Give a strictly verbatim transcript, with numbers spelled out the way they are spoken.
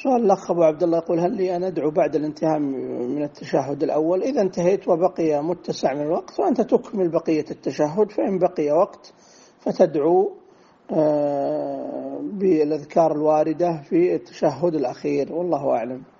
سؤال الأخ أبو عبد الله يقول: هل لي أن أدعو بعد الانتهاء من التشهد الأول؟ إذا انتهيت وبقي متسع من الوقت وأنت تكمل بقية التشهد، فإن بقي وقت فتدعو بالأذكار الواردة في التشهد الأخير، والله أعلم.